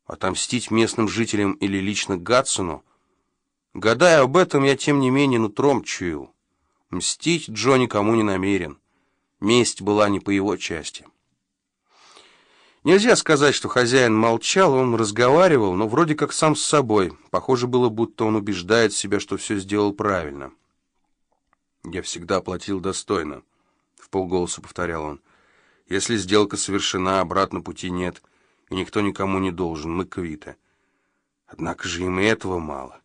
Отомстить местным жителям или лично Гатсону? Гадая об этом, я тем не менее нутром чуял. Мстить Джо никому не намерен. Месть была не по его части. Нельзя сказать, что хозяин молчал, он разговаривал, но вроде как сам с собой. Похоже было, будто он убеждает себя, что все сделал правильно. «Я всегда платил достойно», — вполголоса повторял он. «Если сделка совершена, обратно пути нет, и никто никому не должен, мы квиты. Однако же им и этого мало.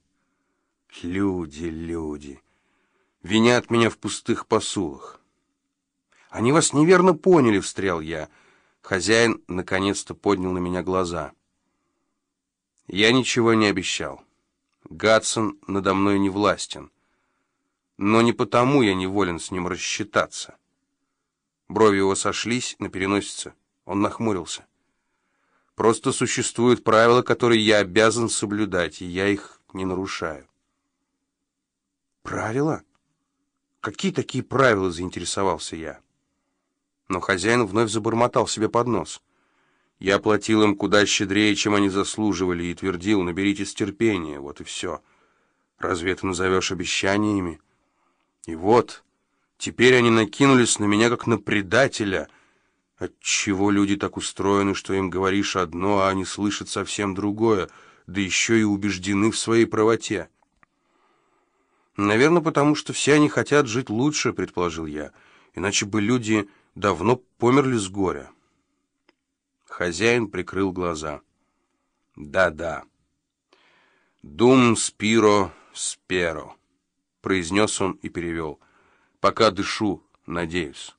Люди, винят меня в пустых посулах». «Они вас неверно поняли», — встрял я. Хозяин наконец-то поднял на меня глаза. «Я ничего не обещал. Гатсон надо мной не властен. Но не потому я не волен с ним рассчитаться». Брови его сошлись на переносице. Он нахмурился. «Просто существуют правила, которые я обязан соблюдать, и я их не нарушаю». «Правила? Какие такие правила?» — заинтересовался я. Но хозяин вновь забормотал себе под нос. Я платил им куда щедрее, чем они заслуживали, и твердил: наберитесь терпения, вот и все. Разве это назовешь обещаниями? И вот, теперь они накинулись на меня, как на предателя. Отчего люди так устроены, что им говоришь одно, а они слышат совсем другое, да еще и убеждены в своей правоте? Наверное, потому что все они хотят жить лучше, предположил я, иначе бы люди давно померли с горя. Хозяин прикрыл глаза. «Да-да. Дум спиро сперо», — произнес он и перевел. «Пока дышу, надеюсь».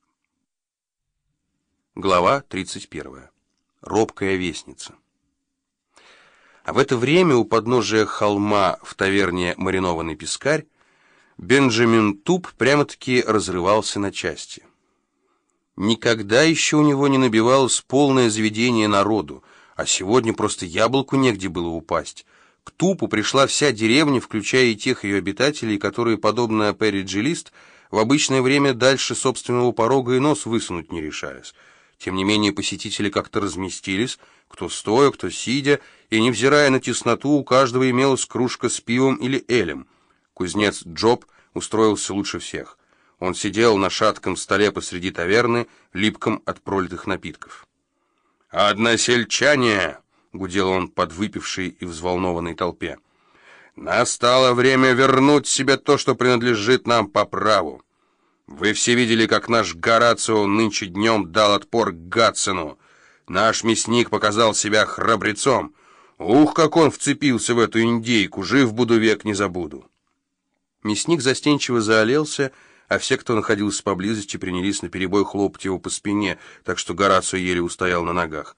Глава 31. Робкая вестница. А в это время у подножия холма в таверне «Маринованный пескарь» Бенджамин Туп прямо-таки разрывался на части. Никогда еще у него не набивалось полное заведение народу, а сегодня просто яблоку негде было упасть. К Тупу пришла вся деревня, включая и тех ее обитателей, которые, подобно Перри Джилист, в обычное время дальше собственного порога и нос высунуть не решались. Тем не менее посетители как-то разместились, кто стоя, кто сидя, и, невзирая на тесноту, у каждого имелась кружка с пивом или элем. Кузнец Джоб устроился лучше всех. Он сидел на шатком столе посреди таверны, липком от пролитых напитков. «Односельчане!» — гудел он подвыпившей и взволнованной толпе. «Настало время вернуть себе то, что принадлежит нам по праву. Вы все видели, как наш Горацио нынче днем дал отпор Гатсону. Наш мясник показал себя храбрецом. Ух, как он вцепился в эту индейку, жив буду, век не забуду». Мясник застенчиво заолелся, а все, кто находился поблизости, принялись наперебой хлопать его по спине, так что Горацио еле устоял на ногах.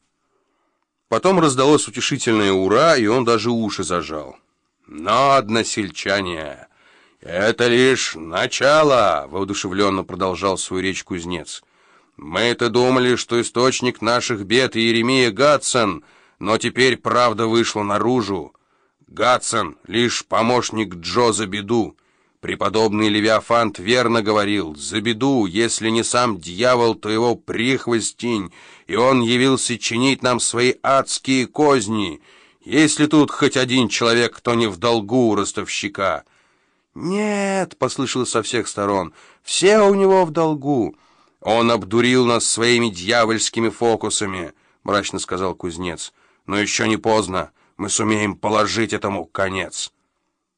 Потом раздалось утешительное «ура», и он даже уши зажал. «Но, односельчане, это лишь начало», — воодушевленно продолжал свою речь кузнец. «Мы-то думали, что источник наших бед Иеремия Гатсон, но теперь правда вышла наружу. Гатсон — лишь помощник Джо за беду. Преподобный Левиафант верно говорил: за беду, если не сам дьявол, то его прихвостень, и он явился чинить нам свои адские козни. Есть ли тут хоть один человек, кто не в долгу у ростовщика?» «Нет», — послышалось со всех сторон, — «все у него в долгу». «Он обдурил нас своими дьявольскими фокусами», — мрачно сказал кузнец. «Но еще не поздно, мы сумеем положить этому конец».